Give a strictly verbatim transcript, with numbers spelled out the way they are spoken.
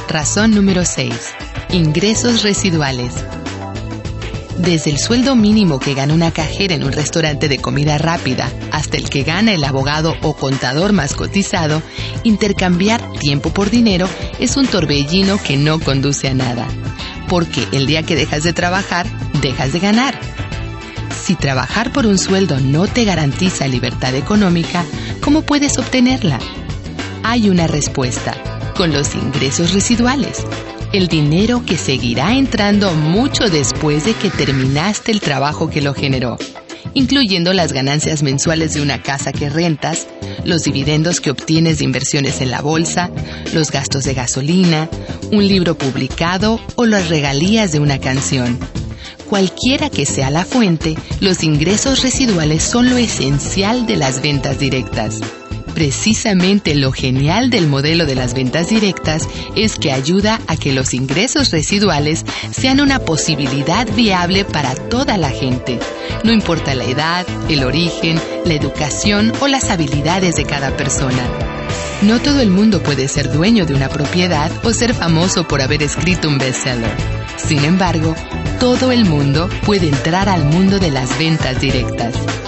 Razón número seis. Ingresos residuales. Desde el sueldo mínimo que gana una cajera en un restaurante de comida rápida hasta el que gana el abogado o contador más cotizado, intercambiar tiempo por dinero es un torbellino que no conduce a nada. Porque el día que dejas de trabajar, dejas de ganar. Si trabajar por un sueldo no te garantiza libertad económica, ¿cómo puedes obtenerla? Hay una respuesta: con los ingresos residuales. El dinero que seguirá entrando mucho después de que terminaste el trabajo que lo generó, incluyendo las ganancias mensuales de una casa que rentas, los dividendos que obtienes de inversiones en la bolsa, los gastos de gasolina, un libro publicado o las regalías de una canción. Cualquiera que sea la fuente, los ingresos residuales son lo esencial de las ventas directas. Precisamente lo genial del modelo de las ventas directas es que ayuda a que los ingresos residuales sean una posibilidad viable para toda la gente. No importa la edad, el origen, la educación o las habilidades de cada persona. No todo el mundo puede ser dueño de una propiedad o ser famoso por haber escrito un bestseller. Sin embargo, todo el mundo puede entrar al mundo de las ventas directas.